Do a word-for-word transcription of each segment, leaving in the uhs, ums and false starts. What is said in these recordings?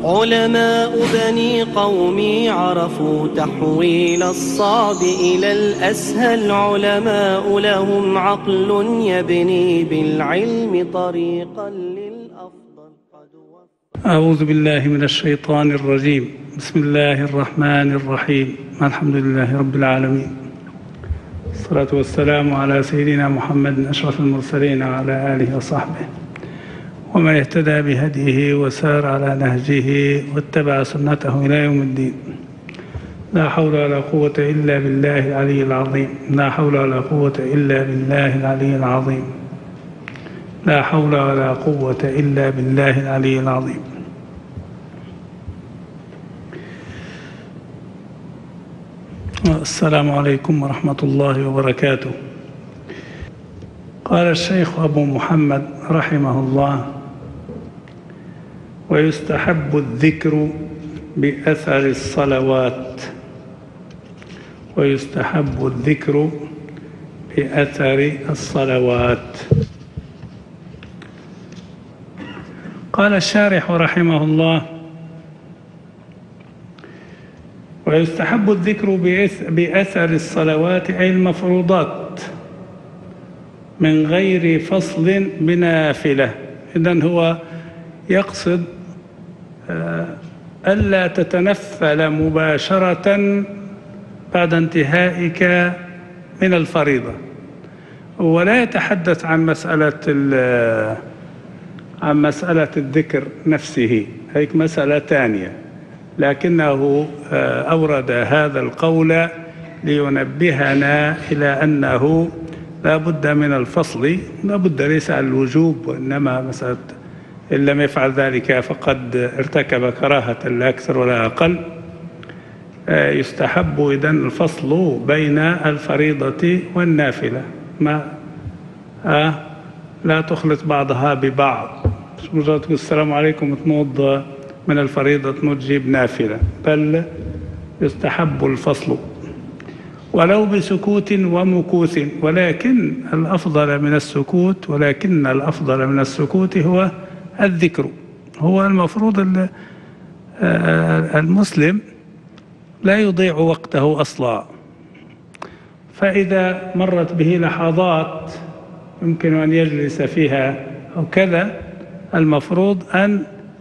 علماء بني قومي عرفوا تحويل الصعب إلى الأسهل. علماء لهم عقل يبني بالعلم طريقا للأفضل. أعوذ بالله من الشيطان الرجيم. بسم الله الرحمن الرحيم. الحمد لله رب العالمين، الصلاة والسلام على سيدنا محمد أشرف المرسلين وعلى آله وصحبه ومن اهتدى بهديه وسار على نهجه واتبع سنته إلى يوم الدين. لا حول ولا قوة إلا بالله العلي العظيم. لا حول ولا قوة إلا بالله العلي العظيم. لا حول ولا قوة إلا بالله العلي العظيم. السلام عليكم ورحمة الله وبركاته. قال الشيخ أبو محمد رحمه الله: ويستحب الذكر بأثر الصلوات. ويستحب الذكر بأثر الصلوات. قال الشارح رحمه الله: ويستحب الذكر بأثر الصلوات أي المفروضات من غير فصل بنافلة. إذن هو يقصد ألا تتنفل مباشرة بعد انتهائك من الفريضة، ولا يتحدث عن مسألة عن مسألة الذكر نفسه، هيك مسألة ثانية، لكنه أورد هذا القول لينبهنا إلى أنه لا بد من الفصل. لا بد ليس على الوجوب، وإنما مسألة إن لم يفعل ذلك فقد ارتكب كراهة لا أكثر ولا أقل. يستحب إذن الفصل بين الفريضة والنافلة، ما آه لا تخلط بعضها ببعض. مش مجرد تقول السلام عليكم تنوض من الفريضة تنوض تجيب نافلة، بل يستحب الفصل ولو بسكوت ومكوث. ولكن الأفضل من السكوت ولكن الأفضل من السكوت هو الذكر. هو المفروض المسلم لا يضيع وقته أصلا، فإذا مرت به لحظات يمكن أن يجلس فيها أو كذا، المفروض أن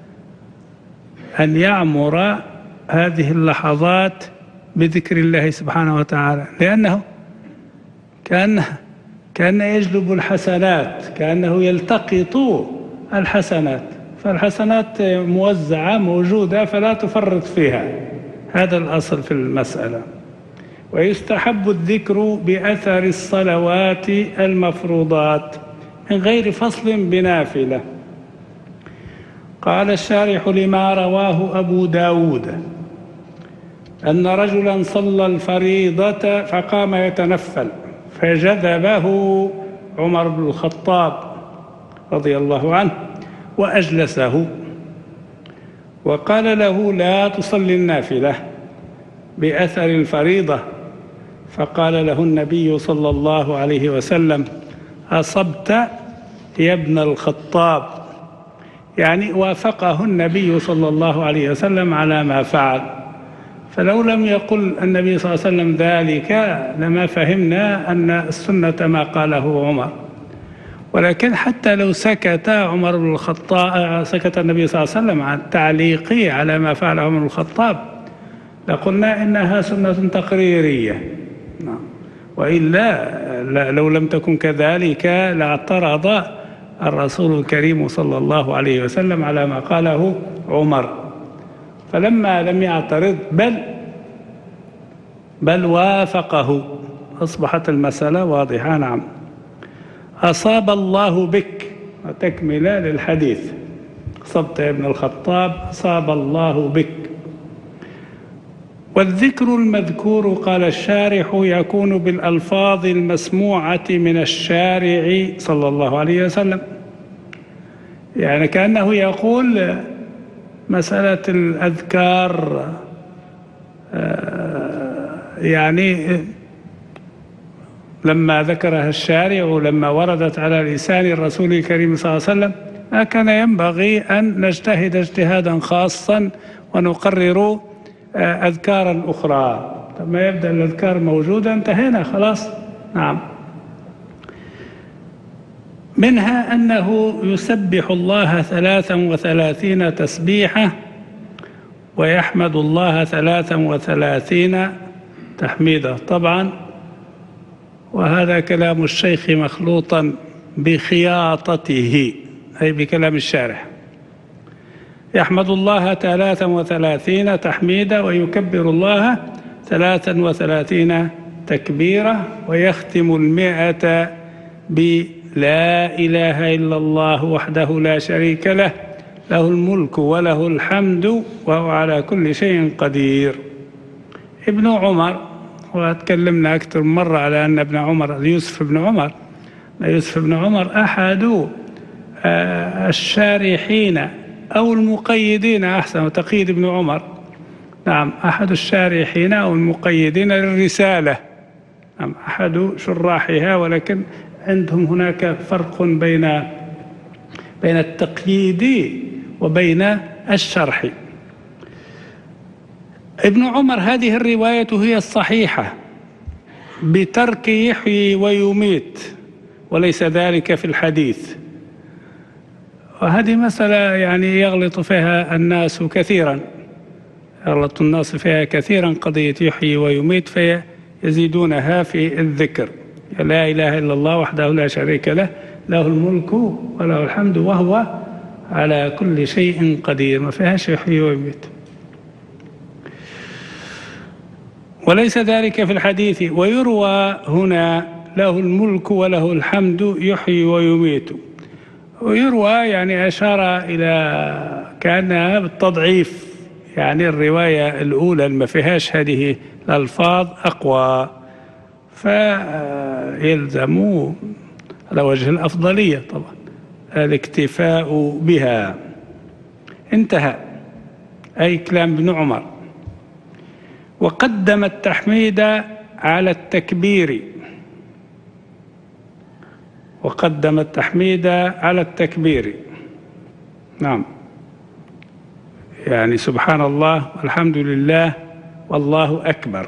أن يعمر هذه اللحظات بذكر الله سبحانه وتعالى، لأنه كأنه كأنه يجلب الحسنات، كأنه يلتقط الحسنات، فالحسنات موزعة موجودة فلا تفرط فيها. هذا الأصل في المسألة. ويستحب الذكر بأثر الصلوات المفروضات من غير فصل بنافلة. قال الشارح: لما رواه أبو داود أن رجلا صلى الفريضة فقام يتنفل فجذبه عمر بن الخطاب رضي الله عنه وأجلسه وقال له: لا تصلي النافلة بأثر الفريضة. فقال له النبي صلى الله عليه وسلم: أصبت يا ابن الخطاب، يعني وافقه النبي صلى الله عليه وسلم على ما فعل. فلو لم يقل النبي صلى الله عليه وسلم ذلك لما فهمنا أن السنة ما قاله عمر. ولكن حتى لو سكت عمر بن الخطاب، سكت النبي صلى الله عليه وسلم عن تعليقه على ما فعل عمر بن الخطاب، لقلنا إنها سنة تقريرية. وإلا لو لم تكن كذلك لاعترض الرسول الكريم صلى الله عليه وسلم على ما قاله عمر. فلما لم يعترض بل بل وافقه أصبحت المسألة واضحة. نعم. أصاب الله بك، وتكملة للحديث: أصبت يا ابن الخطاب، أصاب الله بك. والذكر المذكور قال الشارح يكون بالألفاظ المسموعة من الشارع صلى الله عليه وسلم، يعني كأنه يقول مسألة الأذكار يعني لما ذكرها الشارع ولما وردت على لسان الرسول الكريم صلى الله عليه وسلم كان ينبغي أن نجتهد اجتهادا خاصا ونقرر أذكارا أخرى. لما يبدأ الأذكار موجودة انتهينا خلاص. نعم. منها أنه يسبح الله ثلاثا وثلاثين تسبيحة ويحمد الله ثلاثا وثلاثين تحميدا. طبعا وهذا كلام الشيخ مخلوطا بخياطته، أي بكلام الشارح. يحمد الله ثلاثا وثلاثين تحميدا ويكبر الله ثلاثا وثلاثين تكبيرة ويختم المئة بلا إله إلا الله وحده لا شريك له له الملك وله الحمد وهو على كل شيء قدير. ابن عمر، وتكلمنا أكثر مرة على أن ابن عمر يوسف بن عمر يوسف بن عمر أحد الشارحين أو المقيدين، أحسن تقييد ابن عمر، نعم أحد الشارحين أو المقيدين للرسالة، نعم أحد شراحها، ولكن عندهم هناك فرق بين بين التقييد وبين الشرح. ابن عمر هذه الرواية هي الصحيحة بترك يحيي ويميت، وليس ذلك في الحديث. وهذه مسألة يعني يغلط فيها الناس كثيرا يغلط الناس فيها كثيرا قضية يحيي ويميت، فيزيدونها في الذكر. لا إله إلا الله وحده لا شريك له له الملك وله الحمد وهو على كل شيء قدير، ما فيهاش يحيي ويميت، وليس ذلك في الحديث. ويروى هنا له الملك وله الحمد يحيي ويميت، ويروى يعني أشار إلى كأنها بالتضعيف، يعني الرواية الأولى ما فيهاش هذه الألفاظ أقوى، فيلزم على وجه الأفضلية طبعا الاكتفاء بها. انتهى، أي كلام ابن عمر. وقدم التحميد على التكبير وقدم التحميد على التكبير نعم، يعني سبحان الله والحمد لله والله أكبر.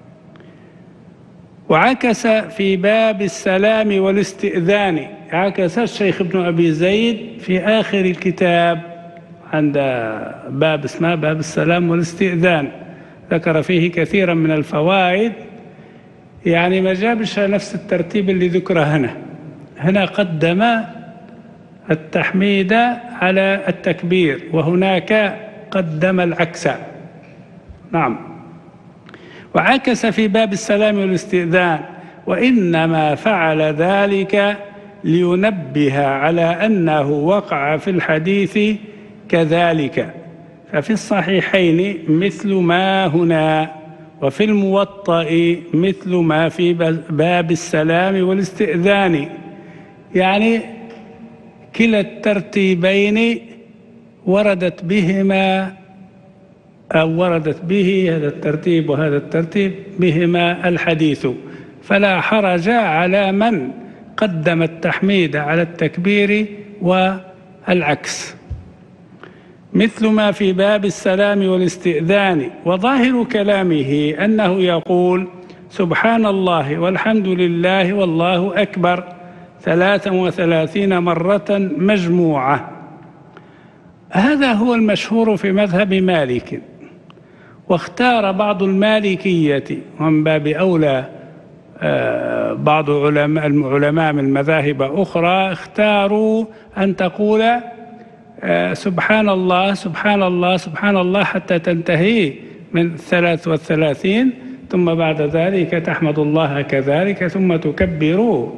وعكس في باب السلام والاستئذان، عكس الشيخ ابن أبي زيد في آخر الكتاب عند باب اسمه باب السلام والاستئذان، ذكر فيه كثيرا من الفوائد، يعني ما جابش نفس الترتيب اللي ذكر هنا. هنا قدم التحميد على التكبير، وهناك قدم العكس. نعم. وعكس في باب السلام والاستئذان، وإنما فعل ذلك لينبه على أنه وقع في الحديث كذلك، ففي الصحيحين مثل ما هنا، وفي الموطأ مثل ما في باب السلام والاستئذان، يعني كلا الترتيبين وردت بهما أو وردت به هذا الترتيب وهذا الترتيب بهما الحديث، فلا حرج على من قدم التحميد على التكبير والعكس، مثل ما في باب السلام والاستئذان. وظاهر كلامه أنه يقول سبحان الله والحمد لله والله أكبر ثلاثا وثلاثين مرة مجموعة. هذا هو المشهور في مذهب مالك، واختار بعض المالكية ومن باب أولى بعض العلماء من مذاهب أخرى اختاروا أن تقول سبحان الله سبحان الله سبحان الله حتى تنتهي من الثلاث والثلاثين، ثم بعد ذلك تحمد الله كذلك، ثم تكبروا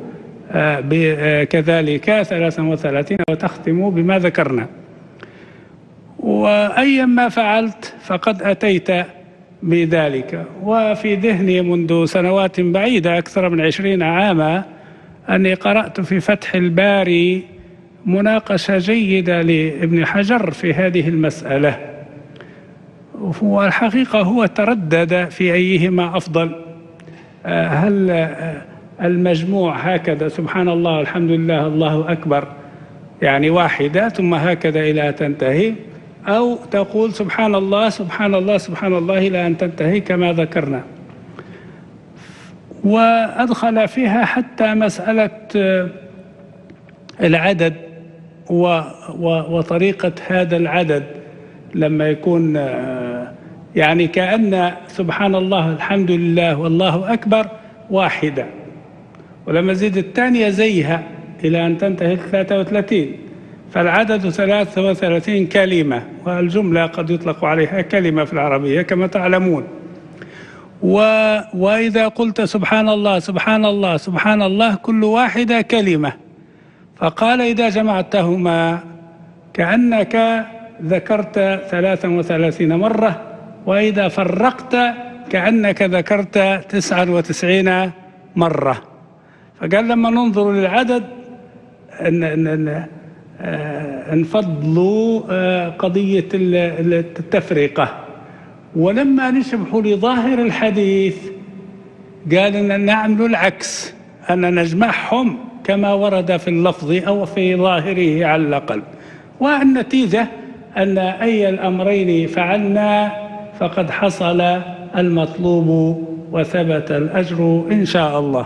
كذلك ثلاثا وثلاثين وتختموا بما ذكرنا. وأيما فعلت فقد أتيت بذلك. وفي ذهني منذ سنوات بعيدة أكثر من عشرين عاما أني قرأت في فتح الباري مناقشة جيدة لابن حجر في هذه المسألة، والحقيقة هو تردد في أيهما أفضل، هل المجموع هكذا سبحان الله والحمد لله الله أكبر يعني واحدة ثم هكذا إلى أن تنتهي، أو تقول سبحان الله سبحان الله سبحان الله إلى أن تنتهي كما ذكرنا. وأدخل فيها حتى مسألة العدد وطريقة هذا العدد، لما يكون يعني كأن سبحان الله الحمد لله والله أكبر واحدة، ولما زيد الثانية زيها إلى أن تنتهي ثلاثة وثلاثين، فالعدد ثلاثة وثلاثين كلمة، والجملة قد يطلق عليها كلمة في العربية كما تعلمون. و... وإذا قلت سبحان الله سبحان الله سبحان الله كل واحدة كلمة، فقال إذا جمعتهما كأنك ذكرت ثلاثا وثلاثين مرة، وإذا فرقت كأنك ذكرت تسعا وتسعين مرة. فقال لما ننظر للعدد نفضلوا قضية التفرقة، ولما نشبحوا لظاهر الحديث قال أن نعمل العكس، أن نجمعهم كما ورد في اللفظ أو في ظاهره على الأقل. والنتيجة أن أي الأمرين فعلنا فقد حصل المطلوب وثبت الأجر إن شاء الله.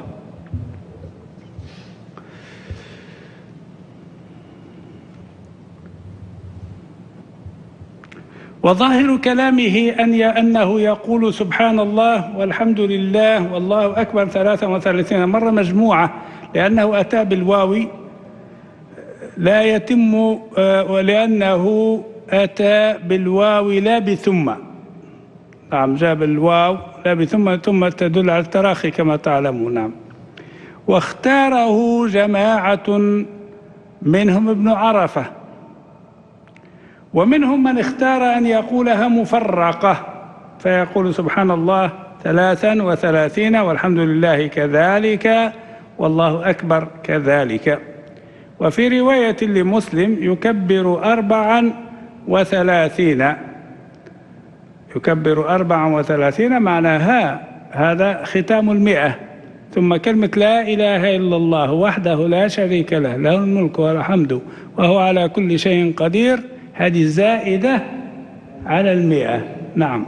وظاهر كلامه أن أنه يقول سبحان الله والحمد لله والله أكبر ثلاثا وثلاثين مرة مجموعة، لأنه أتى بالواو لا يتم، ولأنه أتى بالواو لا بثم. نعم، جاب الواو لا بثم، ثم تدل على التراخي كما تعلمون. نعم. واختاره جماعة منهم ابن عرفة، ومنهم من اختار أن يقولها مفرقة، فيقول سبحان الله ثلاثا وثلاثين والحمد لله كذلك والله أكبر كذلك. وفي رواية لمسلم يكبر أربعا وثلاثين، يكبر أربعا وثلاثين معناها هذا ختام المئة، ثم كلمة لا إله إلا الله وحده لا شريك له له الملك والحمد وهو على كل شيء قدير، هذه زائدة على المئة. نعم.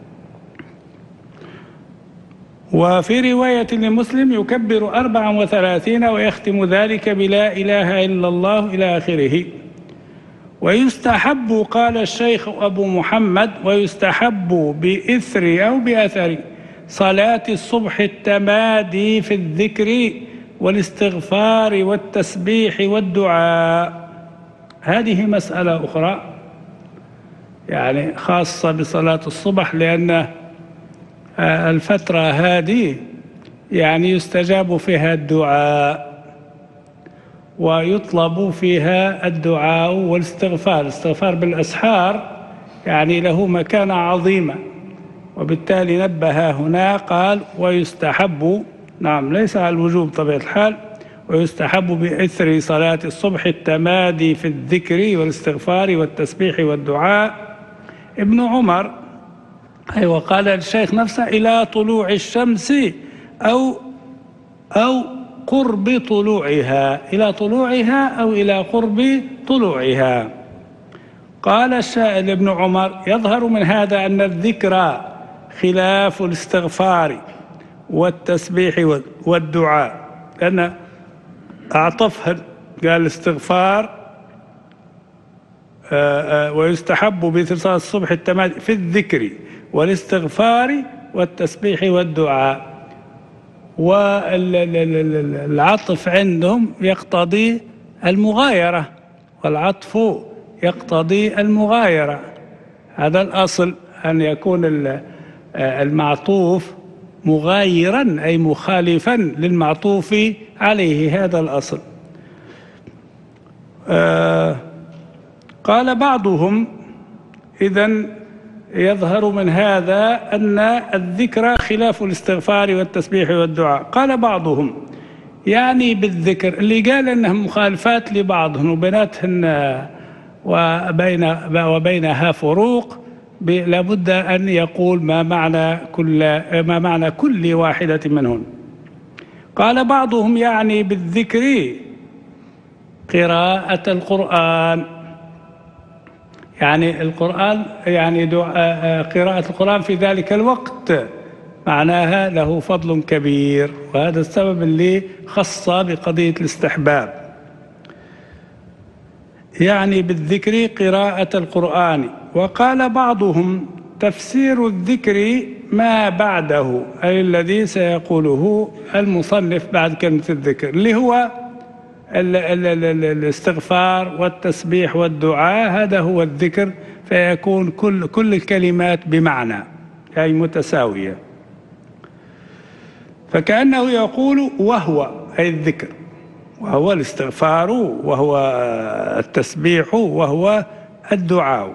وفي رواية لمسلم يكبر أربعا وثلاثين ويختم ذلك بلا إله إلا الله إلى آخره. ويستحب، قال الشيخ أبو محمد، ويستحب بإثر أو بأثر صلاة الصبح التمادي في الذكر والاستغفار والتسبيح والدعاء. هذه مسألة أخرى يعني خاصة بصلاة الصبح، لأن الفترة هذه يعني يستجاب فيها الدعاء ويطلب فيها الدعاء والاستغفار. الاستغفار بالأسحار يعني له مكانة عظيمة، وبالتالي نبه هنا قال ويستحب، نعم ليس على الوجوب طبيعة الحال، ويستحب بإثر صلاة الصبح التمادي في الذكر والاستغفار والتسبيح والدعاء. ابن عمر أيوة قال الشيخ نفسه إلى طلوع الشمس أو أو قرب طلوعها، إلى طلوعها أو إلى قرب طلوعها. قال الشاعر ابن عمر يظهر من هذا أن الذكر خلاف الاستغفار والتسبيح والدعاء، لأن أعطفها قال الاستغفار ويستحب بإثر الصبح التمادي في الذكر والاستغفار والتسبيح والدعاء. والعطف عندهم يقتضي المغايرة، والعطف يقتضي المغايرة، هذا الأصل أن يكون المعطوف مغايرا أي مخالفا للمعطوف عليه، هذا الأصل. آه قال بعضهم إذن يظهر من هذا أن الذكر خلاف الاستغفار والتسبيح والدعاء. قال بعضهم يعني بالذكر اللي قال أنهم مخالفات لبعضهم وبيناتهن وبين وبينها فروق، لابد أن يقول ما معنى كل ما معنى كل واحدة منهن. قال بعضهم يعني بالذكر قراءة القرآن، يعني القرآن يعني قراءة القرآن في ذلك الوقت معناها له فضل كبير، وهذا السبب اللي خص بقضية الاستحباب، يعني بالذكر قراءة القرآن. وقال بعضهم تفسير الذكر ما بعده، أي الذي سيقوله المصنف بعد كلمة الذكر، اللي هو ال ال ال الاستغفار والتسبيح والدعاء، هذا هو الذكر، فيكون كل كل الكلمات بمعنى أي متساوية، فكأنه يقول وهو أي الذكر، وهو الاستغفار، وهو التسبيح، وهو الدعاء.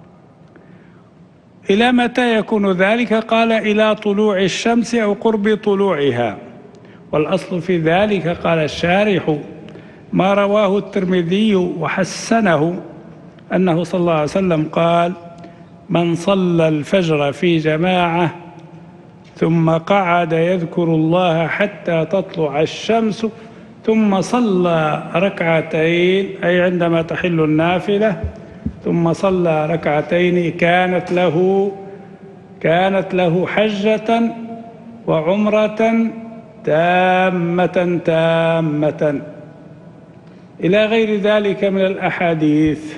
إلى متى يكون ذلك؟ قال إلى طلوع الشمس أو قرب طلوعها، والأصل في ذلك قال الشارح ما رواه الترمذي وحسنه أنه صلى الله عليه وسلم قال من صلى الفجر في جماعة ثم قعد يذكر الله حتى تطلع الشمس ثم صلى ركعتين، أي عندما تحل النافلة، ثم صلى ركعتين كانت له كانت له حجة وعمرة تامة تامة، إلى غير ذلك من الأحاديث.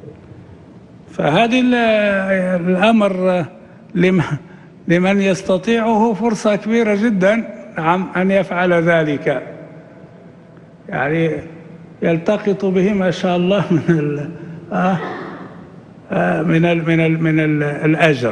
فهذا الأمر لمن يستطيعه فرصة كبيرة جدا أن يفعل ذلك، يعني يلتقط به ما شاء الله من ال آه آه من ال من ال من ال الأجر،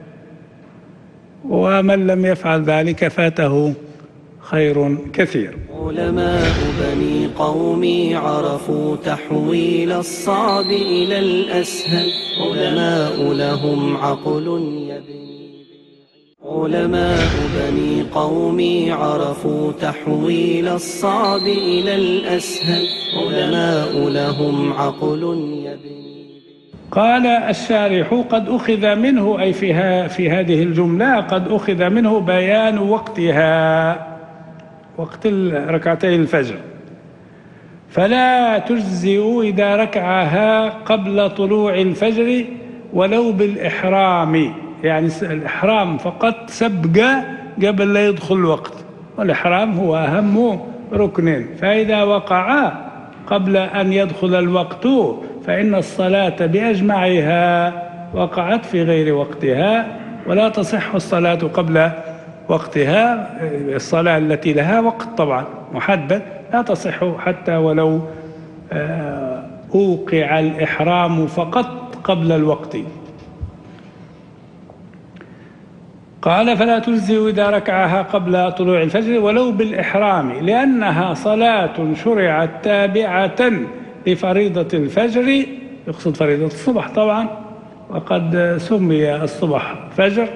ومن لم يفعل ذلك فاته خير كثير. علماء بني قومي عرفوا تحويل الصعب إلى الأسهل، علماء لهم عقل يبني علماء بني قومي عرفوا تحويل الصعب إلى الأسهل، علماء لهم عقل يبني. قال الشارح قد أخذ منه، أي فيها في هذه الجملة قد أخذ منه بيان وقتها، وقت ركعتي الفجر، فلا تجزئ إذا ركعها قبل طلوع الفجر ولو بالإحرام، يعني الإحرام فقط سبق قبل لا يدخل الوقت، والإحرام هو أهم ركن، فإذا وقع قبل أن يدخل الوقت فإن الصلاة بأجمعها وقعت في غير وقتها، ولا تصح الصلاة قبل وقتها. الصلاة التي لها وقت طبعا محدد لا تصح حتى ولو أوقع الإحرام فقط قبل الوقت. قال فلا تجزئ إذا ركعها قبل طلوع الفجر ولو بالإحرام، لأنها صلاة شرعت تابعة لفريضة الفجر، يقصد فريضة الصبح طبعا، وقد سمي الصبح فجر،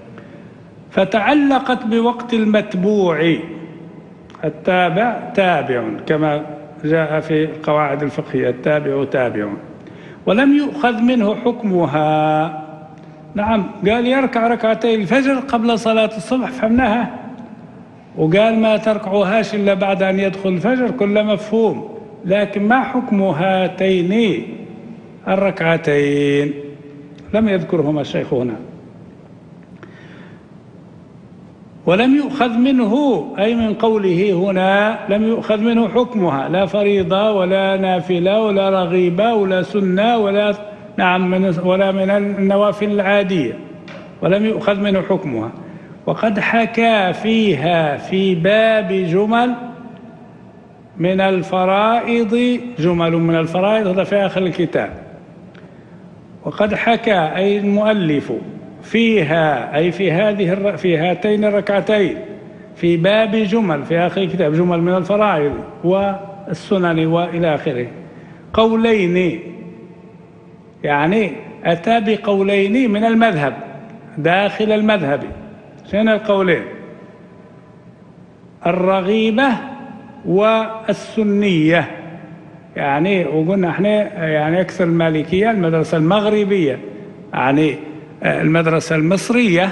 فتعلقت بوقت المتبوع، التابع تابع كما جاء في القواعد الفقهية، التابع تابع، ولم يؤخذ منه حكمها. نعم، قال يركع ركعتي الفجر قبل صلاة الصبح، فهمناها، وقال ما تركعوهاش إلا بعد أن يدخل الفجر، كل مفهوم، لكن ما حكم هاتين الركعتين لم يذكرهما الشيخ هنا. ولم يؤخذ منه، أي من قوله هنا لم يؤخذ منه حكمها، لا فريضة ولا نافلة ولا رغيبة ولا سنة ولا نعم من ولا من النوافل العادية، ولم يؤخذ منه حكمها. وقد حكى فيها في باب جمل من الفرائض، جمل من الفرائض، هذا في آخر الكتاب. وقد حكى أي المؤلف فيها، أي في هذه في هاتين الركعتين، في باب جمل في آخر الكتاب، جمل من الفرائض والسنن وإلى آخره، قولين، يعني أتى بقولين من المذهب داخل المذهب. شنو القولين؟ الرغيبة والسنية، يعني وقلنا احنا يعني أكثر المالكية المدرسة المغربية، يعني المدرسة المصرية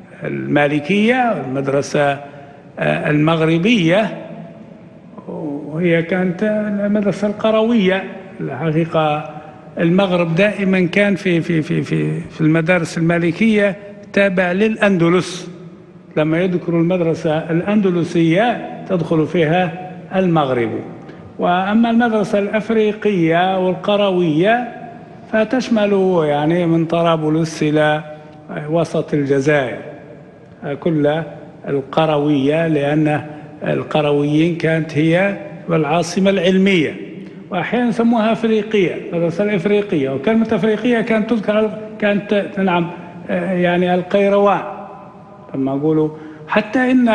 المالكية، المدرسة المغربية، وهي كانت المدرسة القروية. الحقيقة المغرب دائما كان في في في في في المدارس المالكية تابع للأندلس. لما يذكروا المدرسة الأندلسية تدخل فيها المغرب. وأما المدرسة الأفريقية والقروية فتشمل يعني من طرابلس إلى وسط الجزائر كل القروية، لأن القرويين كانت هي العاصمة العلمية، وأحيانا سموها أفريقية، المدرسة الأفريقية. وكلمة أفريقية كانت تذكر كانت نعم يعني القيروان لما أقولوا. حتى إن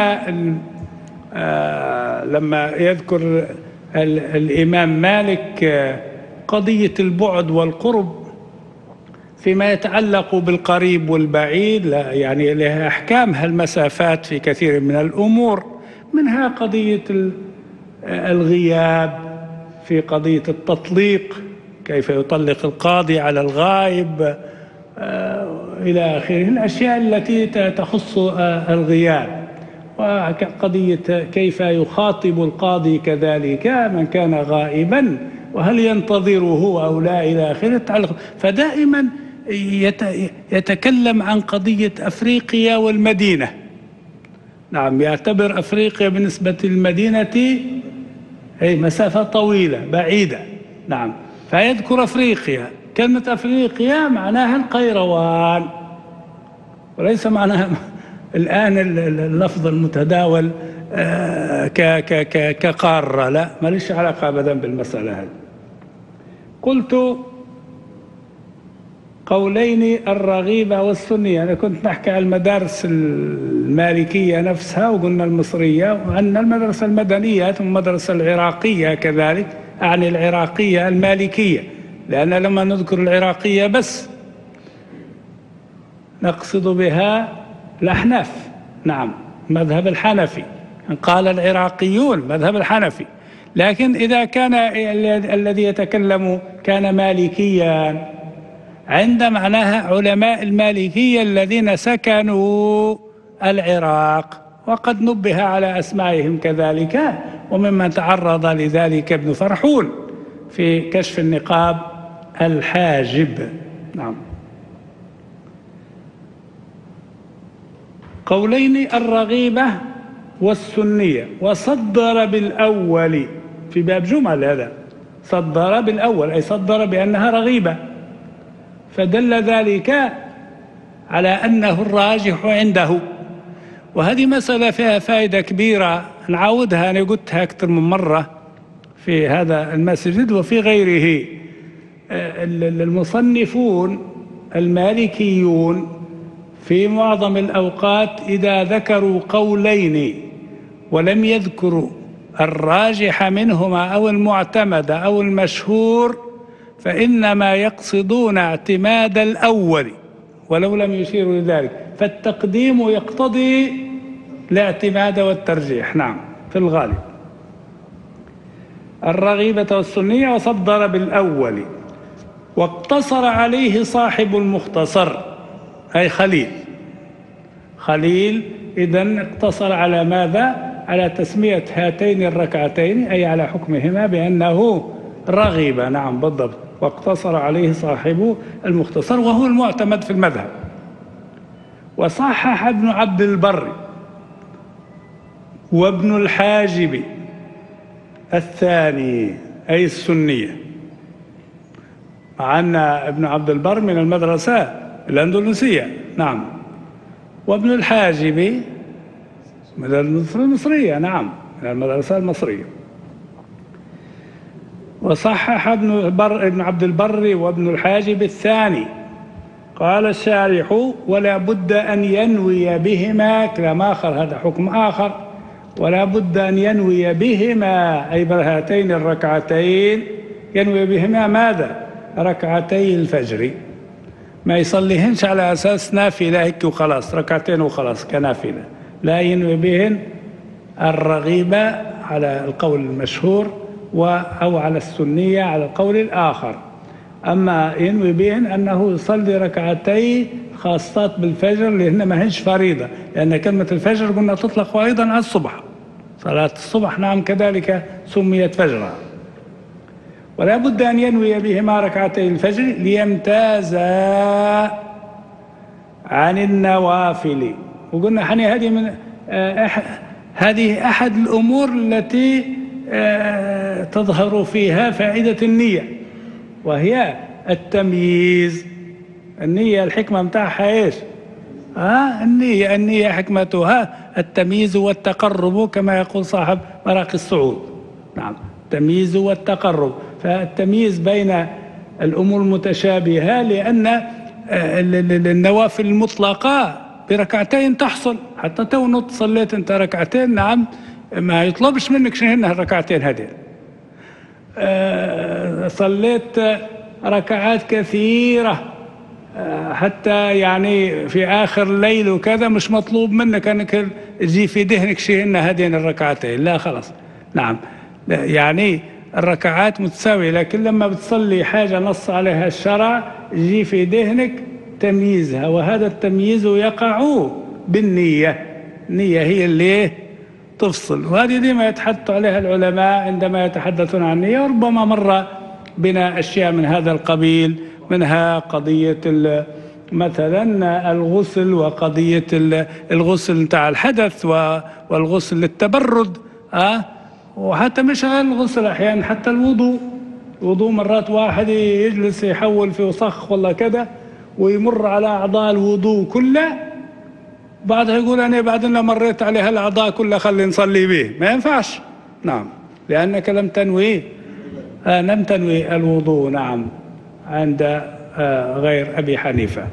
لما يذكر الإمام مالك قضية البعد والقرب فيما يتعلق بالقريب والبعيد، يعني لها أحكامها المسافات في كثير من الأمور، منها قضية الغياب، في قضية التطليق كيف يطلق القاضي على الغائب إلى آخره، الأشياء التي تخص الغياب، وقضية كيف يخاطب القاضي كذلك من كان غائبا وهل ينتظره أو لا إلى آخره. فدائما يتكلم عن قضية أفريقيا والمدينة. نعم، يعتبر أفريقيا بالنسبة للمدينة أي مسافة طويلة بعيدة. نعم، فيذكر أفريقيا. كلمة أفريقيا معناها القيروان، وليس معناها الآن اللفظ المتداول كقارة، لا، ما ليش علاقة أبدا بالمسألة هذه. قلت قولين الرغيبة والسنية. أنا كنت نحكي عن المدارس المالكية نفسها، وقلنا المصرية، وعندنا المدرسة المدنية ثم المدرسة العراقية كذلك، أعني العراقية المالكية، لأن لما نذكر العراقية بس نقصد بها الأحناف. نعم، مذهب الحنفي، قال العراقيون مذهب الحنفي. لكن إذا كان الذي يتكلم كان مالكيا عند معناها علماء المالكية الذين سكنوا العراق، وقد نبه على أسمائهم كذلك، وممن تعرض لذلك ابن فرحون في كشف النقاب الحاجب. نعم. قولين الرغيبة والسنية، وصدر بالأول في باب جمل، هذا صدر بالأول أي صدر بأنها رغيبة، فدل ذلك على أنه الراجح عنده. وهذه مسألة فيها فائدة كبيرة نعودها، أنا قلتها أكثر من مرة في هذا المسجد وفي غيره. المصنفون المالكيون في معظم الأوقات إذا ذكروا قولين ولم يذكروا الراجح منهما أو المعتمد أو المشهور فإنما يقصدون اعتماد الأول ولو لم يشيروا لذلك، فالتقديم يقتضي الاعتماد والترجيح. نعم، في الغالب. الرغيبة والسنية وصدر بالأول، واقتصر عليه صاحب المختصر أي خليل. خليل إذن اقتصر على ماذا؟ على تسمية هاتين الركعتين أي على حكمهما بأنه رغب. نعم بالضبط، واقتصر عليه صاحب المختصر وهو المعتمد في المذهب. وصحح ابن عبد البر وابن الحاجب الثاني أي السنية، مع أن ابن عبد البر من المدرسة الأندلسية. نعم، وابن الحاجب من المصرية. نعم، من المدرسة المصرية. وصحح ابن, بر ابن عبد البر وابن الحاجب الثاني. قال الشارح: ولا بد أن ينوي بهما كلام آخر، هذا حكم آخر، ولا بد أن ينوي بهما أي بهاتين الركعتين، ينوي بهما ماذا؟ ركعتي الفجر، ما يصليهنش على أساس نافلة هيك وخلاص، ركعتين وخلاص كنافلة، لا، ينوي بهن الرغيبة على القول المشهور أو على السنية على القول الآخر. أما ينوي بهن أنه يصلي ركعتي خاصات بالفجر لأنها ما هيش فريضة، لأن كلمة الفجر قلنا تطلق أيضا على الصبح، صلاة الصبح نعم كذلك سميت فجرا. ولا بد أن ينوي بهما ركعتي الفجر ليمتازا عن النوافل. وقلنا حني هذه من هذه أحد الأمور التي تظهر فيها فائدة النية، وهي التمييز. النية الحكمة متاعها ايش؟ آه النية النية حكمتها التمييز والتقرب كما يقول صاحب مراقي الصعود. نعم، التمييز والتقرب. فالتمييز بين الأمور المتشابهة، لأن النوافل المطلقة بركعتين تحصل. حتى تو نط صليت انت ركعتين، نعم، ما يطلبش منك شنهن الركعتين هذين. أه صليت ركعات كثيرة حتى يعني في آخر الليل وكذا، مش مطلوب منك أنك تجي في ذهنك شيئن هذين الركعتين، لا خلاص. نعم، يعني الركعات متساوية، لكن لما بتصلي حاجة نص عليها الشرع يجي في ذهنك تمييزها، وهذا التمييز يقع بالنية. النية هي اللي تفصل، وهذه ديما يتحدث عليها العلماء عندما يتحدثون عن النية. وربما مر بنا أشياء من هذا القبيل، منها قضية مثلا الغسل، وقضية الغسل نتاع الحدث والغسل للتبرد، أه؟ وحتى مش الغسل أحيانا حتى الوضوء. الوضوء مرات واحد يجلس يحول في وسخ ولا كذا ويمر على أعضاء الوضوء كله، بعدها يقول أنا بعدين مريت عليها الأعضاء كلها خلي نصلي به. ما ينفعش. نعم، لأنك لم تنوي آه لم تنوي الوضوء. نعم، عند آه غير أبي حنيفة.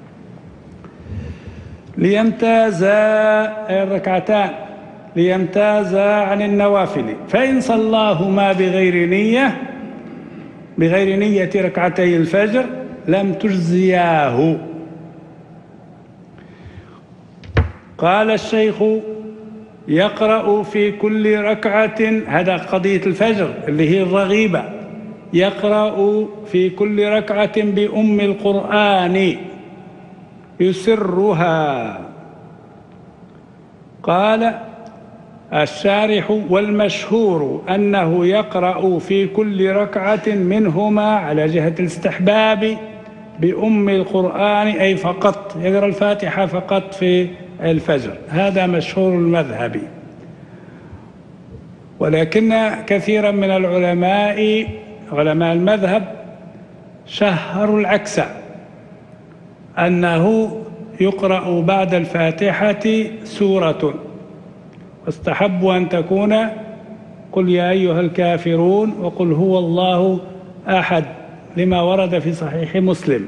ليمتازا الركعتان ليمتازا عن النوافل، فإن صلاهما بغير نية بغير نية ركعتي الفجر لم تجزياه. قال الشيخ يقرأ في كل ركعة، هذا قضية الفجر اللي هي الرغيبة، يقرأ في كل ركعة بأم القرآن يسرها. قال الشارح والمشهور أنه يقرأ في كل ركعة منهما على جهة الاستحباب بأم القرآن، أي فقط يقرأ الفاتحة فقط في الفجر. هذا مشهور المذهب. ولكن كثيرا من العلماء علماء المذهب شهروا العكس، أنه يقرأ بعد الفاتحة سورة، واستحبوا أن تكون قل يا أيها الكافرون وقل هو الله أحد، لما ورد في صحيح مسلم.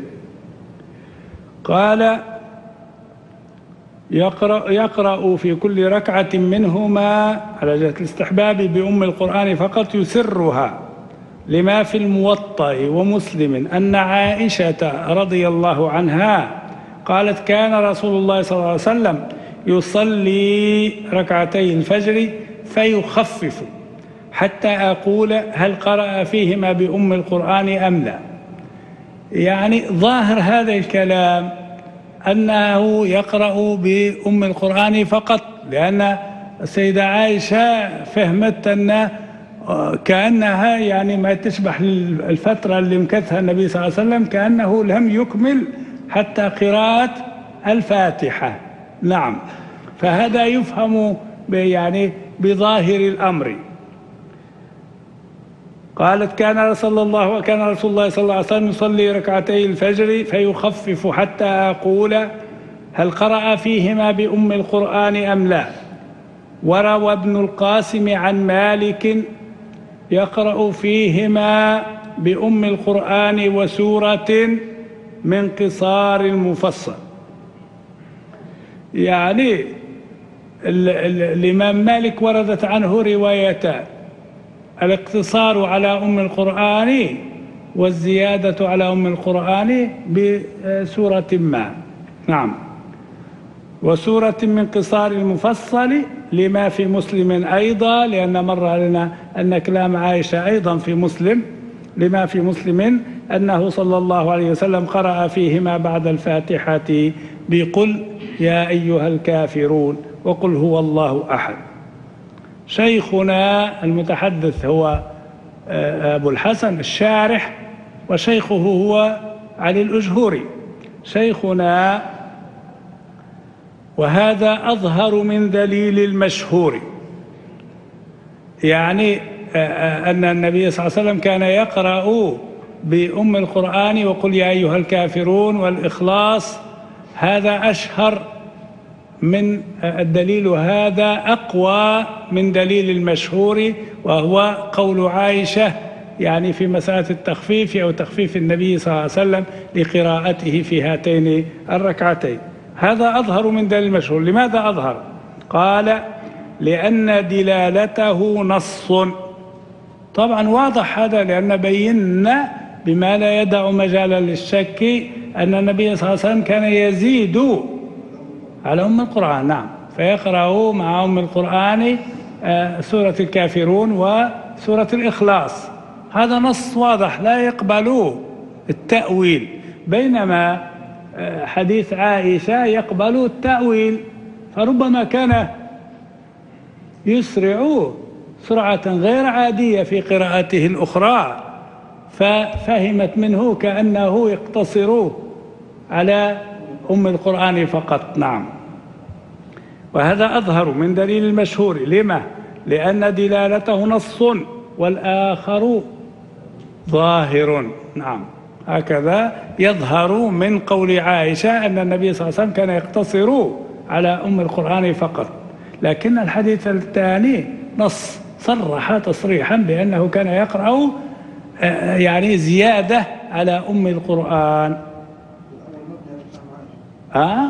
قال يقرأ, يقرأ في كل ركعة منهما على جهة الاستحباب بأم القرآن فقط يسرها، لما في الموطأ ومسلم أن عائشة رضي الله عنها قالت كان رسول الله صلى الله عليه وسلم يصلي ركعتي الفجر فيخفف حتى أقول هل قرأ فيهما بأم القرآن أم لا. يعني ظاهر هذا الكلام أنه يقرأ بأم القرآن فقط، لأن السيدة عائشة فهمت أن كأنها يعني ما تشبه الفترة اللي مكثها النبي صلى الله عليه وسلم كأنه لم يكمل حتى قراءة الفاتحة. نعم، فهذا يفهم يعني بظاهر الأمر. قالت كان رسول الله كان رسول الله صلى الله عليه وسلم يصلي ركعتي الفجر فيخفف حتى أقول هل قرأ فيهما بأم القرآن أم لا. وروى ابن القاسم عن مالك يقرأ فيهما بأم القرآن وسورة من قصار المفصل. يعني الإمام مالك وردت عنه روايتان: الاقتصار على أم القرآن والزيادة على أم القرآن بسورة ما. نعم، وسورة من قصار المفصل لما في مسلم أيضا، لأن مر لنا أن كلام عائشة أيضا في مسلم، لما في مسلم أنه صلى الله عليه وسلم قرأ فيهما بعد الفاتحة بقل يا أيها الكافرون وقل هو الله أحد. شيخنا المتحدث هو أبو الحسن الشارح، وشيخه هو علي الأجهوري. شيخنا: وهذا أظهر من دليل المشهور، يعني أن النبي صلى الله عليه وسلم كان يقرأ بأم القرآن وقل يا أيها الكافرون والإخلاص، هذا أشهر من الدليل، هذا أقوى من دليل المشهور، وهو قول عائشة يعني في مسألة التخفيف أو تخفيف النبي صلى الله عليه وسلم لقراءته في هاتين الركعتين. هذا أظهر من دليل المشهور. لماذا أظهر؟ قال: لأن دلالته نص. طبعا واضح هذا، لأن بينا بما لا يدع مجالا للشك أن النبي صلى الله عليه وسلم كان يزيد على أم القرآن، نعم، فيقرأ مع أم القرآن سورة الكافرون وسورة الإخلاص. هذا نص واضح لا يقبل التأويل، بينما حديث عائشة يقبل التأويل، فربما كان يسرع سرعة غير عادية في قراءته الأخرى، ففهمت منه كأنه يقتصر على أم القرآن فقط. نعم، وهذا أظهر من دليل المشهور. لما؟ لأن دلالته نص والآخر ظاهر. نعم، هكذا يظهر من قول عائشة أن النبي صلى الله عليه وسلم كان يقتصر على أم القرآن فقط، لكن الحديث الثاني نص صرح تصريحا بأنه كان يقرأ يعني زيادة على أم القرآن. آه؟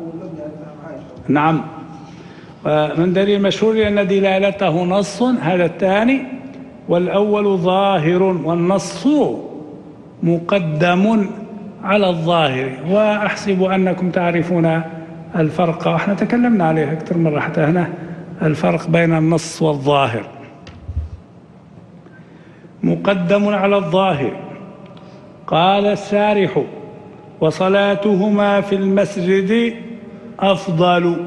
نعم، من دليل مشهور لأن دلالته نص، هذا الثاني، والأول ظاهر، والنص مقدم على الظاهر. وأحسب أنكم تعرفون الفرق، احنا تكلمنا عليه أكثر مرة حتى هنا، الفرق بين النص والظاهر. مقدم على الظاهر. قال الشارح: وصلاتهما في المسجد أفضل.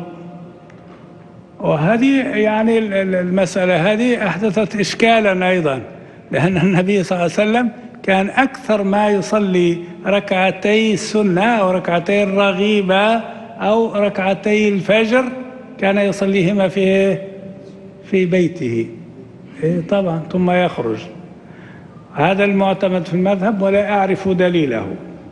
وهذه يعني المسألة هذه أحدثت إشكالا أيضا، لأن النبي صلى الله عليه وسلم كان أكثر ما يصلي ركعتي السنة أو ركعتي الرغيبة أو ركعتي الفجر، كان يصليهما في في بيته طبعا ثم يخرج. هذا المعتمد في المذهب ولا أعرف دليله.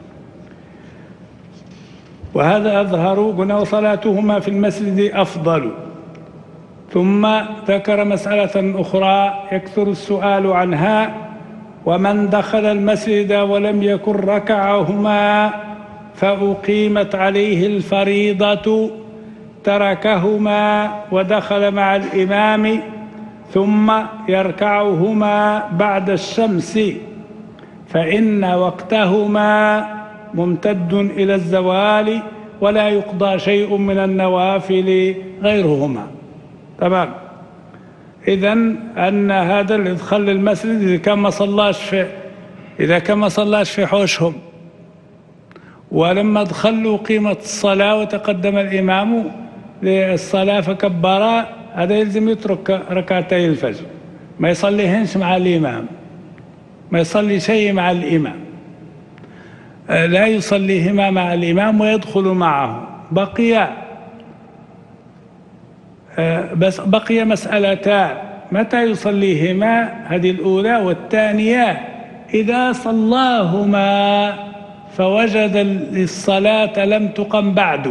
وهذا أظهر. قلنا وصلاتهما في المسجد أفضل. ثم ذكر مسألة أخرى يكثر السؤال عنها: ومن دخل المسجد ولم يكن ركعهما فأقيمت عليه الفريضة تركهما ودخل مع الإمام ثم يركعهما بعد الشمس، فإن وقتهما ممتد إلى الزوال ولا يقضى شيء من النوافل غيرهما. تمام. إذن أن هذا اللي دخل للمسجد إذا كان ما صلاش في إذا كان ما صلاش في حوشهم، ولما دخلوا قيمة الصلاة وتقدم الإمام للصلاة فكبر، هذا يلزم يترك ركعتي الفجر، ما يصليهنش مع الإمام، ما يصلي شيء مع الإمام، لا يصليهما مع الإمام ويدخل معه. بقي بس بقي مسألتان: متى يصليهما؟ هذه الأولى. والثانية: إذا صلاهما فوجد الصلاة لم تقم بعد،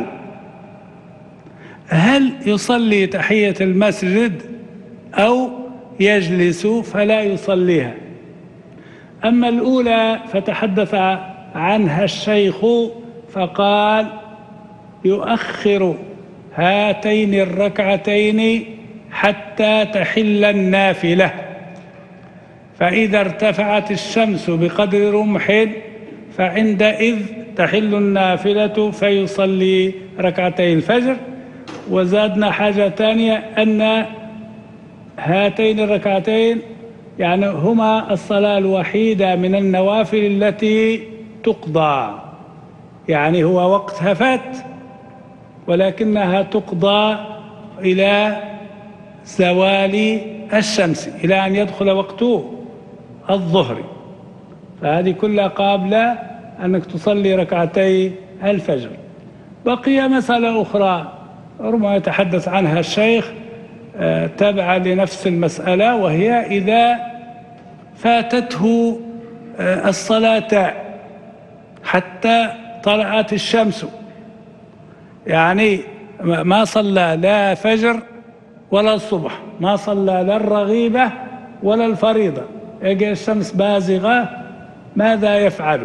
هل يصلي تحية المسجد أو يجلس فلا يصليها؟ أما الأولى فتحدث عنها الشيخ فقال: يؤخر هاتين الركعتين حتى تحل النافلة، فإذا ارتفعت الشمس بقدر رمح فعندئذ تحل النافلة فيصلي ركعتي الفجر. وزادنا حاجة ثانية أن هاتين الركعتين يعني هما الصلاة الوحيدة من النوافل التي تقضى، يعني هو وقتها فات ولكنها تقضى إلى زوال الشمس إلى أن يدخل وقت الظهر، فهذه كلها قبل أنك تصلي ركعتي الفجر. بقي مسألة أخرى ربما يتحدث عنها الشيخ تابعة لنفس المسألة، وهي إذا فاتته الصلاة حتى طلعت الشمس، يعني ما صلى لا فجر ولا الصبح، ما صلى لا الرغيبة ولا الفريضة، يجي الشمس بازغة، ماذا يفعل؟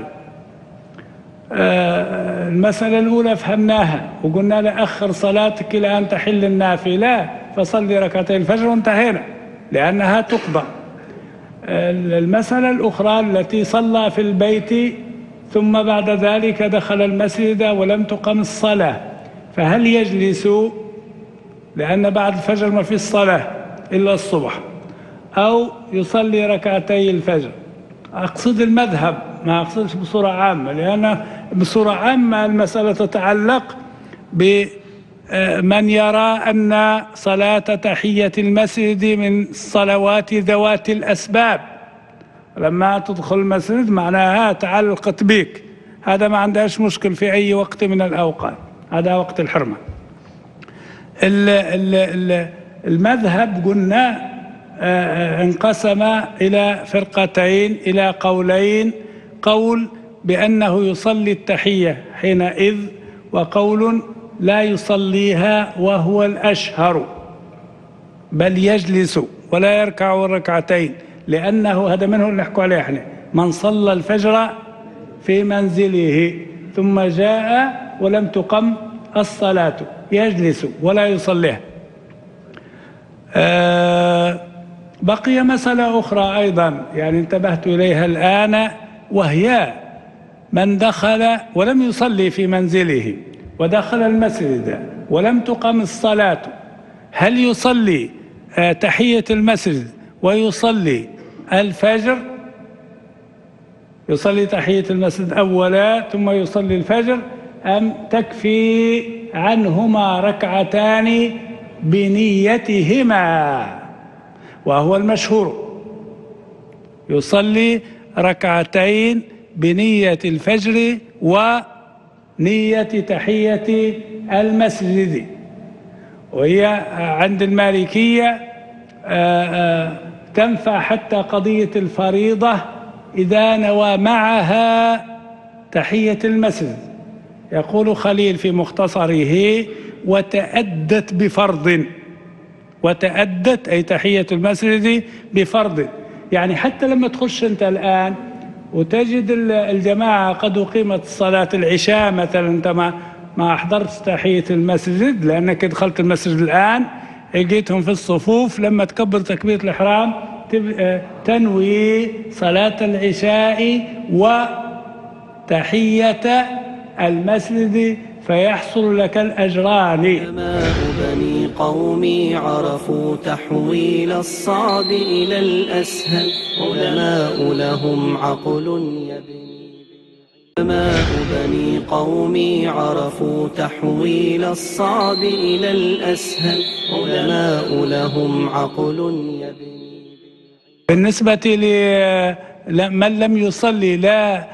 آه المسألة الأولى فهمناها وقلنا له أخر صلاتك إلى أن تحل النافلة فصلي ركعتي الفجر وانتهينا لأنها تقضى. آه المسألة الأخرى التي صلى في البيت ثم بعد ذلك دخل المسجد ولم تقم الصلاة، فهل يجلس لأن بعد الفجر ما في الصلاة إلا الصبح، أو يصلي ركعتي الفجر؟ أقصد المذهب، ما أقصدش بصورة عامة، لأن بصورة عامة المسألة تتعلق بمن يرى أن صلاة تحية المسجد من الصلوات ذوات الأسباب، لما تدخل المسجد معناها تعلقت بك، هذا ما عندهاش مشكل في أي وقت من الأوقات، هذا وقت الحرمة. المذهب قلنا انقسم إلى فرقتين، إلى قولين: قول بأنه يصلي التحية حينئذ، وقول لا يصليها وهو الأشهر، بل يجلس ولا يركع الركعتين، لأنه هذا منه اللي نحكوا عليه احنا: من صلى الفجر في منزله ثم جاء ولم تقم الصلاة يجلس ولا يصليها. آه بقي مسألة أخرى أيضا يعني انتبهت إليها الآن، وهي من دخل ولم يصلي في منزله ودخل المسجد ولم تقم الصلاة، هل يصلي آه تحية المسجد ويصلي الفجر؟ يصلي تحية المسجد أولا ثم يصلي الفجر، أم تكفي عنهما ركعتان بنيتهما؟ وهو المشهور يصلي ركعتين بنية الفجر ونية تحية المسجد، وهي عند المالكية تنفع حتى قضية الفريضة إذا نوى معها تحية المسجد. يقول خليل في مختصره: وتأدت بفرض، وتأدت أي تحية المسجد بفرض، يعني حتى لما تخش أنت الآن وتجد الجماعة قد أقيمت صلاة العشاء مثلا، أنت ما ما أحضرت تحية المسجد لأنك دخلت المسجد الآن، لقيتهم في الصفوف، لما تكبر تكبيرة الإحرام تنوي صلاة العشاء وتحية المسجد فيحصل لك الأجران. علماء بني قومي عرفوا تحويل الصعب إلى الأسهل، علماء لهم عقل يبني. علماء بني قومي عرفوا تحويل الصعب إلى الأسهل، علماء لهم عقل يبني. بالنسبة لمن لم يصلي لا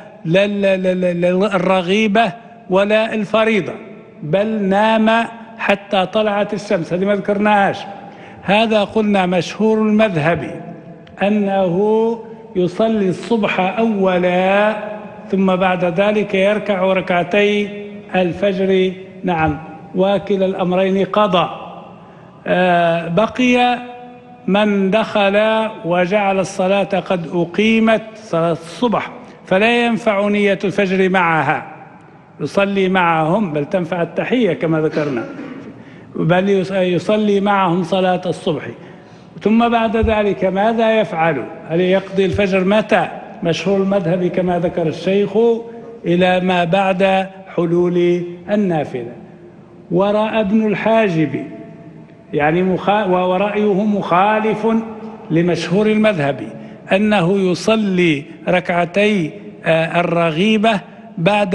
الرغيبة ولا الفريضة بل نام حتى طلعت الشمس، هذه ما ذكرناهاش، هذا قلنا مشهور المذهب أنه يصلي الصبح أولا ثم بعد ذلك يركع ركعتي الفجر. نعم، واكل الأمرين قضى. آه بقي من دخل وجعل الصلاة قد أقيمت، صلاة الصبح، فلا ينفع نية الفجر معها، يصلي معهم، بل تنفع التحية كما ذكرنا، بل يصلي معهم صلاة الصبح. ثم بعد ذلك ماذا يفعل؟ هل يقضي الفجر متى؟ مشهور المذهب كما ذكر الشيخ إلى ما بعد حلول النافلة. ورأى ابن الحاجب يعني مخا... ورأيه مخالف لمشهور المذهب أنه يصلي ركعتي الرغيبة بعد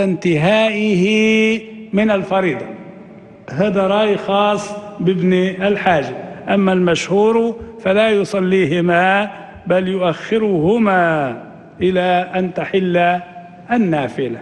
انتهائه من الفريضة، هذا رأي خاص بابن الحاجب. أما المشهور فلا يصليهما بل يؤخرهما إلى أن تحل النافلة.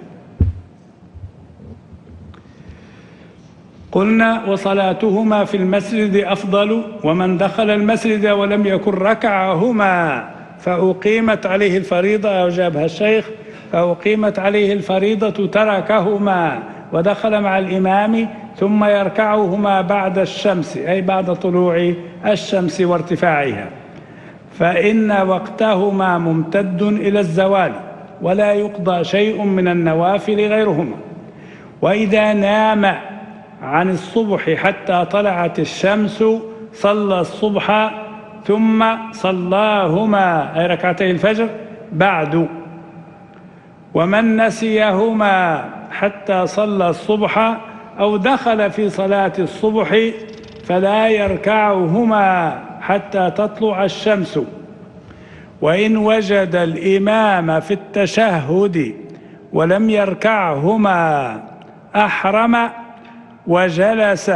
قلنا وصلاتهما في المسجد أفضل، ومن دخل المسجد ولم يكن ركعهما فأقيمت عليه الفريضة، أجابها الشيخ، فأقيمت عليه الفريضة تركهما ودخل مع الإمام ثم يركعهما بعد الشمس، أي بعد طلوع الشمس وارتفاعها، فإن وقتهما ممتد إلى الزوال ولا يقضى شيء من النوافل غيرهما. وإذا نام عن الصبح حتى طلعت الشمس صلى الصبح ثم صلاهما، أي ركعتي الفجر، بعد. ومن نسيهما حتى صلى الصبح أو دخل في صلاة الصبح فلا يركعهما حتى تطلع الشمس. وإن وجد الإمام في التشهد ولم يركعهما أحرم وجلس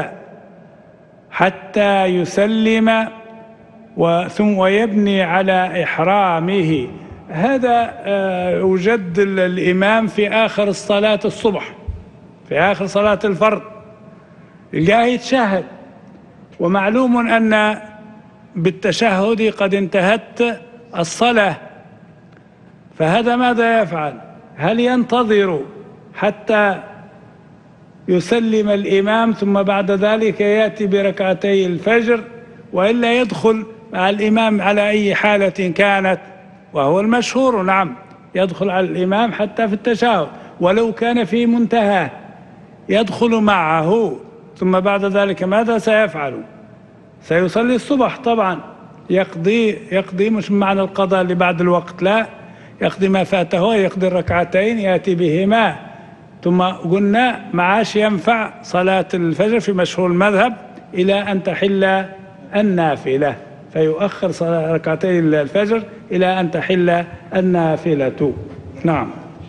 حتى يسلم ثم ويبني على إحرامه. هذا يوجد الإمام في آخر الصلاة الصبح، في آخر صلاة الفرض، جاء يتشهد، ومعلوم أن بالتشهد قد انتهت الصلاة، فهذا ماذا يفعل؟ هل ينتظر حتى يسلم الإمام ثم بعد ذلك يأتي بركعتي الفجر، وإلا يدخل مع الإمام على أي حالة كانت؟ وهو المشهور، نعم، يدخل على الإمام حتى في التشهد، ولو كان في منتهى يدخل معه، ثم بعد ذلك ماذا سيفعل؟ سيصلي الصبح طبعا، يقضي يقضي مش معنى القضاء اللي بعد الوقت، لا، يقضي ما فاته، يقضي الركعتين يأتي بهما. ثم قلنا معاش ينفع صلاة الفجر في مشهور المذهب إلى أن تحل النافلة، فيؤخر صلاة ركعتي الفجر إلى أن تحل النافلة. نعم.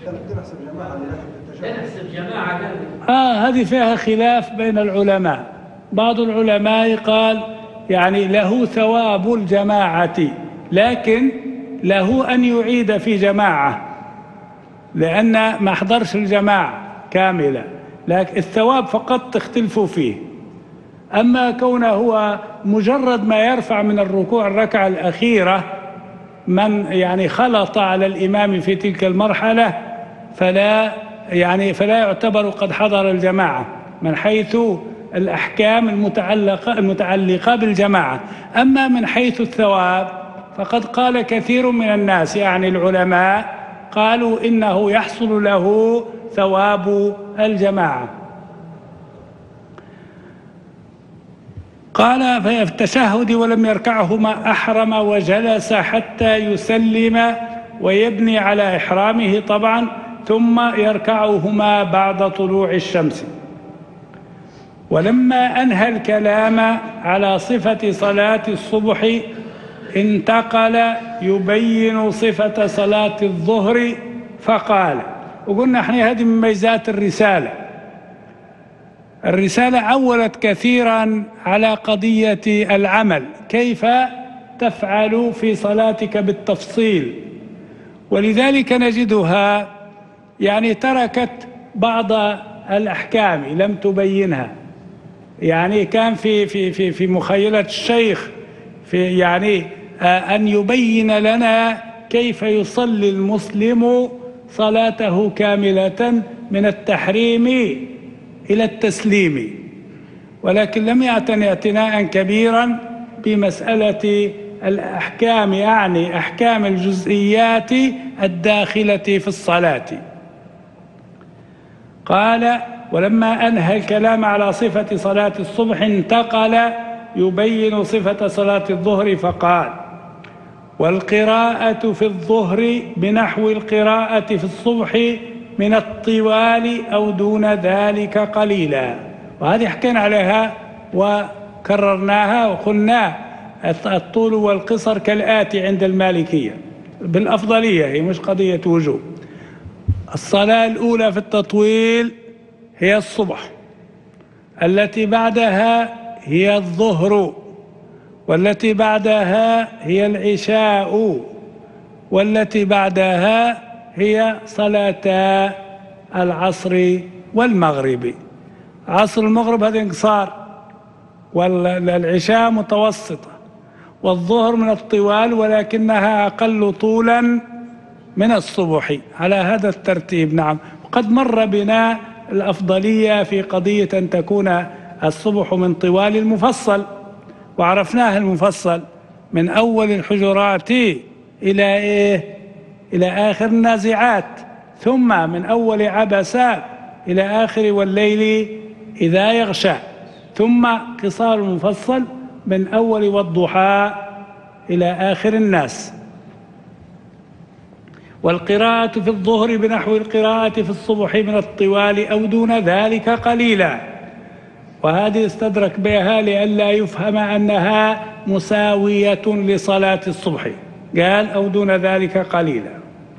آه هذه فيها خلاف بين العلماء. بعض العلماء قال يعني له ثواب الجماعة، لكن له أن يعيد في جماعة لأن ما حضرش الجماعة كاملة، لكن الثواب فقط تختلفوا فيه. أما كونه هو مجرد ما يرفع من الركوع الركعة الأخيرة من يعني خلط على الإمام في تلك المرحلة فلا يعني فلا يعتبر قد حضر الجماعة من حيث الأحكام المتعلقة المتعلقة بالجماعة. أما من حيث الثواب فقد قال كثير من الناس، يعني العلماء، قالوا إنه يحصل له ثواب الجماعة. قال في التشهد ولم يركعهما أحرم وجلس حتى يسلم ويبني على إحرامه طبعا، ثم يركعهما بعد طلوع الشمس. ولما أنهى الكلام على صفة صلاة الصبح انتقل يبين صفة صلاة الظهر فقال، وقلنا احنا هذه من ميزات الرسالة. الرسالة عولت كثيرا على قضية العمل، كيف تفعل في صلاتك بالتفصيل، ولذلك نجدها يعني تركت بعض الأحكام لم تبينها. يعني كان في في في في مخيلة الشيخ في يعني أن يبين لنا كيف يصلي المسلم صلاته كاملة من التحريم إلى التسليم، ولكن لم يعتني اعتناء كبيرا بمسألة الأحكام، يعني أحكام الجزئيات الداخلة في الصلاة. قال ولما أنهى الكلام على صفة صلاة الصبح انتقل يبين صفة صلاة الظهر فقال والقراءة في الظهر بنحو القراءة في الصبح من الطوال أو دون ذلك قليلا. وهذه حكينا عليها وكررناها وقلنا الطول والقصر كالآتي عند المالكية بالأفضلية، هي مش قضية وجوب. الصلاة الأولى في التطويل هي الصبح، التي بعدها هي الظهر، والتي بعدها هي العشاء، والتي بعدها هي صلاتا العصر والمغرب. عصر المغرب هذا انقصار، والعشاء متوسطة، والظهر من الطوال ولكنها أقل طولا من الصبح، على هذا الترتيب. نعم، وقد مر بنا الأفضلية في قضية أن تكون الصبح من طوال المفصل، وعرفناها المفصل من أول الحجرات إلى إيه؟ إلى آخر النازعات، ثم من أول عبسة إلى آخر والليل إذا يغشى، ثم قصار المفصل من أول والضحى إلى آخر الناس. والقراءة في الظهر بنحو القراءة في الصبح من الطوال أو دون ذلك قليلا، وهذه استدرك بها لئلا يفهم أنها مساوية لصلاة الصبح، قال أو دون ذلك قليلا.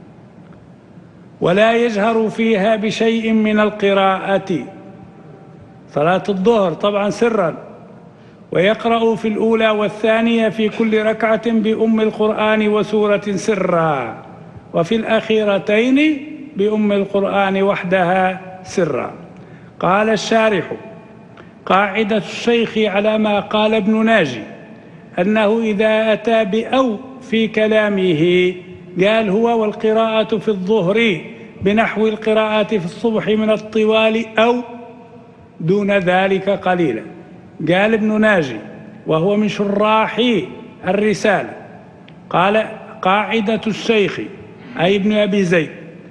ولا يجهر فيها بشيء من القراءة، صلاة الظهر طبعا سرا، ويقرأ في الأولى والثانية في كل ركعة بأم القرآن وسورة سرا، وفي الأخيرتين بأم القرآن وحدها سرا. قال الشارح: قاعدة الشيخ على ما قال ابن ناجي أنه إذا أتى بأو في كلامه قال هو والقراءة في الظهر بنحو القراءة في الصبح من الطوال أو دون ذلك قليلا. قال ابن ناجي وهو من شراح الرسالة، قال قاعدة الشيخ أي ابن أبي زيد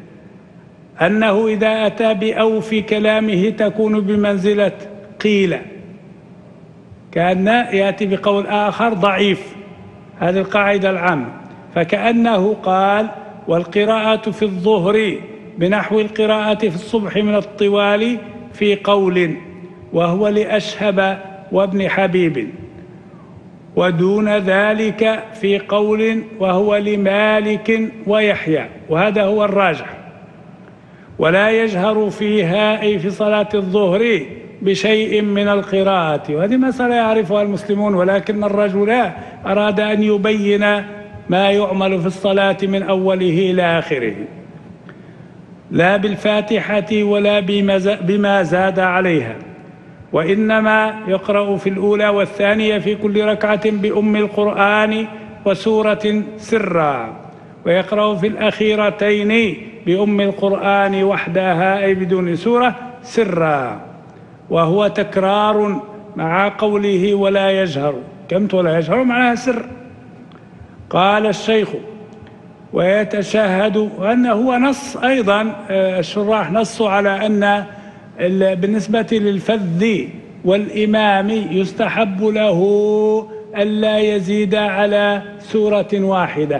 أنه إذا أتى بأو في كلامه تكون بمنزلة قيل، كأن يأتي بقول آخر ضعيف، هذه القاعدة العامة. فكأنه قال والقراءة في الظهر بنحو القراءة في الصبح من الطوال في قول، وهو لأشهب وابن حبيب، ودون ذلك في قول وهو لمالك ويحيى، وهذا هو الراجح. ولا يجهر فيها أي في صلاة الظهر بشيء من القراءة، وهذه مسألة يعرفها المسلمون، ولكن الرجل أراد أن يبين ما يعمل في الصلاة من أوله إلى آخره، لا بالفاتحة ولا بما زاد عليها، وإنما يقرأ في الأولى والثانية في كل ركعة بأم القرآن وسورة سرا، ويقرأ في الأخيرتين بأم القرآن وحدها أي بدون سورة سرا، وهو تكرار مع قوله ولا يجهر. كمت ولا يجهر معناها سر. قال الشيخ ويتشهد، وأنه هو نص أيضا، الشراح نصوا على أن بالنسبة للفذ والإمام يستحب له ألا يزيد على سورة واحدة،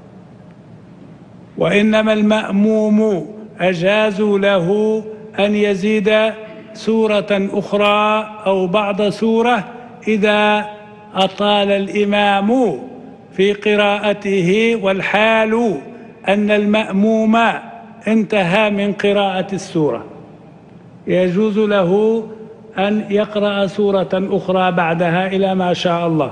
وإنما المأموم أجازوا له أن يزيد سورة أخرى أو بعض سورة إذا أطال الإمام في قراءته، والحال أن المأموم انتهى من قراءة السورة، يجوز له أن يقرأ سورة أخرى بعدها إلى ما شاء الله.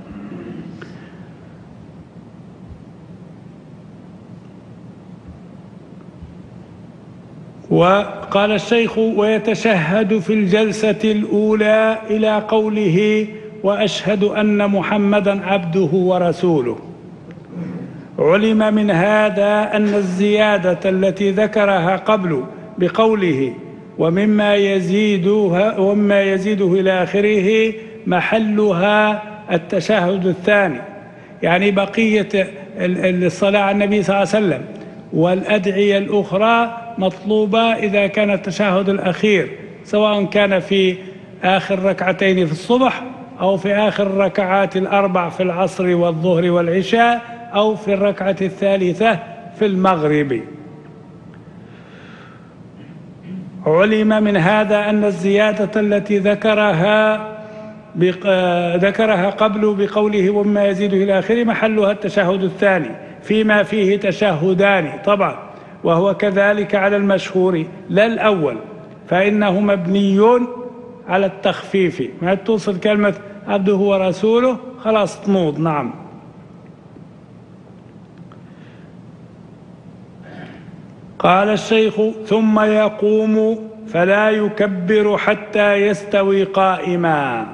وقال الشيخ ويتشهد في الجلسة الأولى إلى قوله وأشهد أن محمدا عبده ورسوله. علم من هذا أن الزيادة التي ذكرها قبل بقوله ومما يزيدها ومما يزيده إلى آخره محلها التشهد الثاني، يعني بقية الصلاة على النبي صلى الله عليه وسلم والأدعية الأخرى مطلوبة إذا كان التشهد الأخير، سواء كان في آخر ركعتين في الصبح أو في آخر الركعات الأربع في العصر والظهر والعشاء أو في الركعة الثالثة في المغرب. علم من هذا أن الزيادة التي ذكرها ذكرها قبل بقوله وما يزيده إلى آخره محلها التشهد الثاني فيما فيه تشهدان طبعا، وهو كذلك على المشهور لا الأول، فإنه مبني على التخفيف، ما توصل كلمة عبده ورسوله خلاص تنوض. نعم. قال الشيخ: ثم يقوم فلا يكبر حتى يستوي قائما.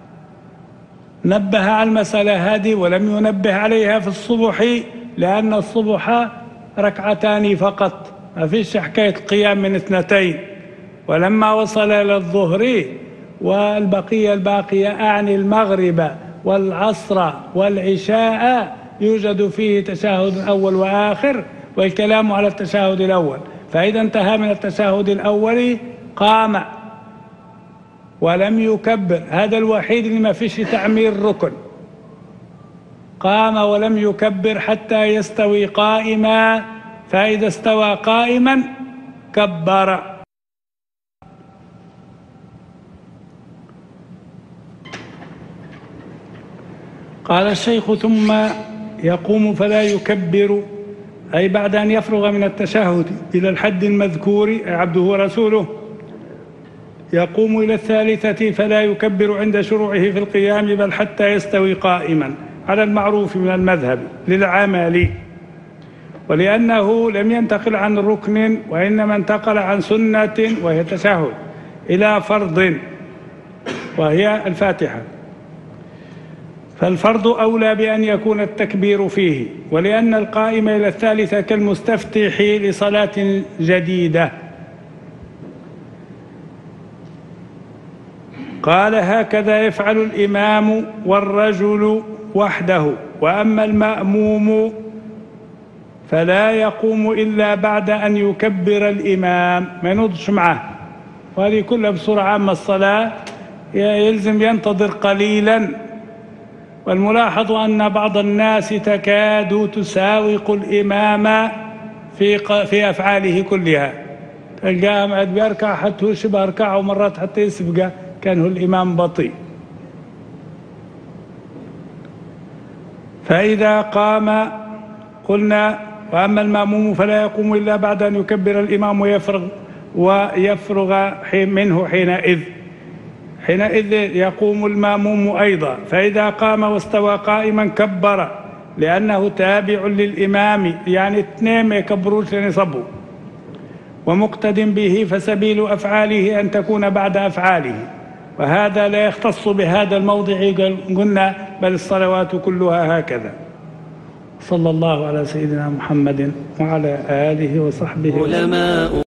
نبه على المسألة هذه ولم ينبه عليها في الصبح، لأن الصبح ركعتان فقط، ما فيش حكاية قيام من اثنتين. ولما وصل إلى الظهر والبقية الباقية أعني المغرب والعصر والعشاء يوجد فيه تشهد أول وآخر، والكلام على التشهد الأول. فإذا انتهى من التشهد الأول قام ولم يكبر، هذا الوحيد اللي ما فيش تعمير ركن. قام ولم يكبر حتى يستوي قائما، فإذا استوى قائما كبر. قال الشيخ: ثم يقوم فلا يكبر، أي بعد أن يفرغ من التشهد إلى الحد المذكور عبده ورسوله، يقوم إلى الثالثة فلا يكبر عند شروعه في القيام، بل حتى يستوي قائما على المعروف من المذهب للعمل، ولأنه لم ينتقل عن ركن وإنما انتقل عن سنة وهي التشهد إلى فرض وهي الفاتحة، فالفرض أولى بأن يكون التكبير فيه، ولأن القائم إلى الثالثة كالمستفتح لصلاة جديدة. قال: هكذا يفعل الإمام والرجل وحده، وأما المأموم فلا يقوم إلا بعد أن يكبر الإمام، ما ينوضش معه. وهذه كلها بصورة عامة الصلاة يلزم ينتظر قليلا. والملاحظ أن بعض الناس تكاد تساوق الإمام في في أفعاله كلها، تلقاه قاعد بيركع حتى هو شبه ركعه، ومرات حتى يسبقه كان هو الإمام بطيء. فإذا قام قلنا: وأما المأموم فلا يقوم إلا بعد أن يكبر الإمام ويفرغ ويفرغ منه حينئذ حينئذ يقوم المأموم أيضا. فإذا قام واستوى قائما كبر، لأنه تابع للإمام، يعني اثنين ما يكبروش لأن يصبوا، ومقتد به، فسبيل أفعاله أن تكون بعد أفعاله. وهذا لا يختص بهذا الموضع قلنا، بل الصلوات كلها هكذا. صلى الله على سيدنا محمد وعلى آله وصحبه. علماء